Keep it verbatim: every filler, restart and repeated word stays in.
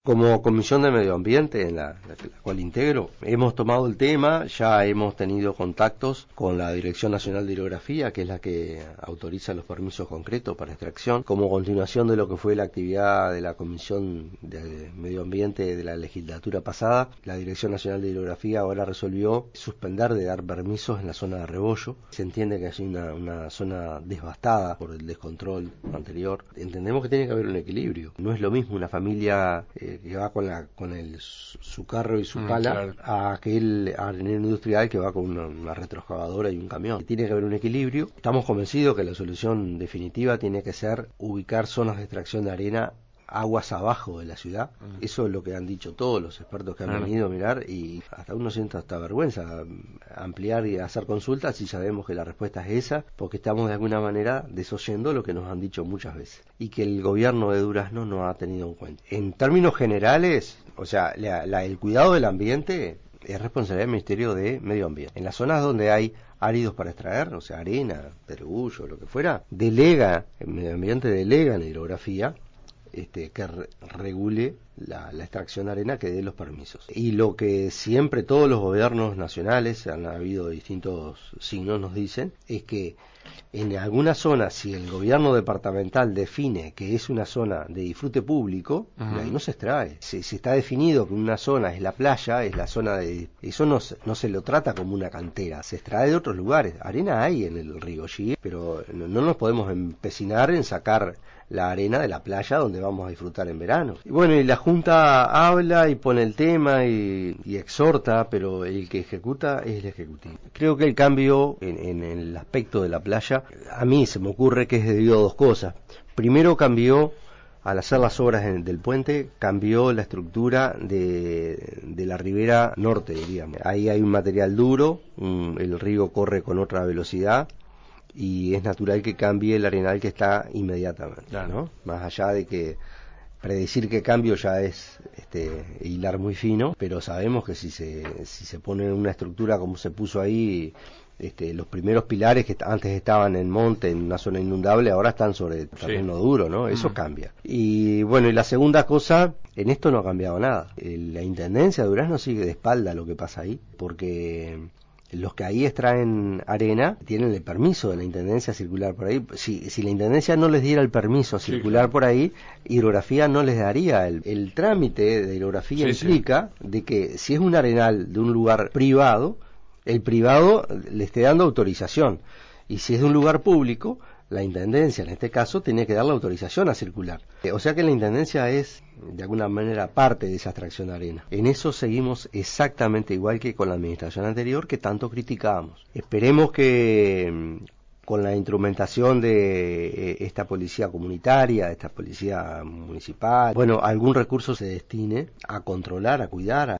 Como Comisión de Medio Ambiente, en la, la, la cual integro, hemos tomado el tema, ya hemos tenido contactos con la Dirección Nacional de Hidrografía, que es la que autoriza los permisos concretos para extracción, como continuación de lo que fue la actividad de la Comisión de Medio Ambiente de la legislatura pasada. La Dirección Nacional de Hidrografía ahora resolvió suspender de dar permisos en la zona de Rebollo. Se entiende que hay una, una zona devastada por el descontrol anterior. Entendemos que tiene que haber un equilibrio. No es lo mismo una familia eh, que va con la con el su carro y su mm, pala claro. a aquel arenero industrial que va con una, una retroexcavadora y un camión. Tiene que haber un equilibrio. Estamos convencidos que la solución definitiva tiene que ser ubicar zonas de extracción de arena aguas abajo de la ciudad. Mm. Eso es lo que han dicho todos los expertos que han claro. venido a mirar, y hasta uno siente hasta vergüenza ampliar y hacer consultas si sabemos que la respuesta es esa, porque estamos de alguna manera desoyendo lo que nos han dicho muchas veces y que el gobierno de Durazno no ha tenido en cuenta. En términos generales, o sea, la, la, el cuidado del ambiente es responsabilidad del Ministerio de Medio Ambiente. En las zonas donde hay áridos para extraer, o sea, arena, pedregullo, lo que fuera, delega, el medio ambiente delega en hidrografía Este, que re regule la, la extracción de arena, que dé los permisos. Y lo que siempre todos los gobiernos nacionales, han habido distintos signos, nos dicen, es que en alguna zona, si el gobierno departamental define que es una zona de disfrute público, uh-huh. de ahí no se extrae. Si, si está definido que una zona es la playa, es la zona de... Eso no, no se lo trata como una cantera, se extrae de otros lugares. Arena hay en el río Gí, pero no, no nos podemos empecinar en sacar la arena de la playa donde vamos a disfrutar en verano. Y bueno, y la Junta habla y pone el tema y, y exhorta, pero el que ejecuta es el ejecutivo. Creo que el cambio en, en el aspecto de la playa, a mí se me ocurre que es debido a dos cosas. Primero, cambió, al hacer las obras en, del puente, cambió la estructura de, de la ribera norte, diríamos. Ahí hay un material duro, un, el río corre con otra velocidad, y es natural que cambie el arenal que está inmediatamente, claro. ¿no? Más allá de que predecir qué cambio ya es este, hilar muy fino, pero sabemos que si se si se pone una estructura como se puso ahí, este, los primeros pilares que antes estaban en monte, en una zona inundable, ahora están sobre terreno sí. duro, ¿no? Eso mm. cambia. Y bueno, y la segunda cosa, en esto no ha cambiado nada. La Intendencia de Durazno sigue de espalda a lo que pasa ahí, porque los que ahí extraen arena tienen el permiso de la Intendencia a circular por ahí. Si, si la Intendencia no les diera el permiso a circular sí, claro. por ahí, Hidrografía no les daría. El, el trámite de Hidrografía sí, implica sí. de que si es un arenal de un lugar privado, el privado le esté dando autorización. Y si es de un lugar público, la Intendencia, en este caso, tenía que dar la autorización a circular. O sea que la Intendencia es, de alguna manera, parte de esa extracción de arena. En eso seguimos exactamente igual que con la administración anterior, que tanto criticábamos. Esperemos que con la instrumentación de esta policía comunitaria, esta policía municipal, bueno, algún recurso se destine a controlar, a cuidar, a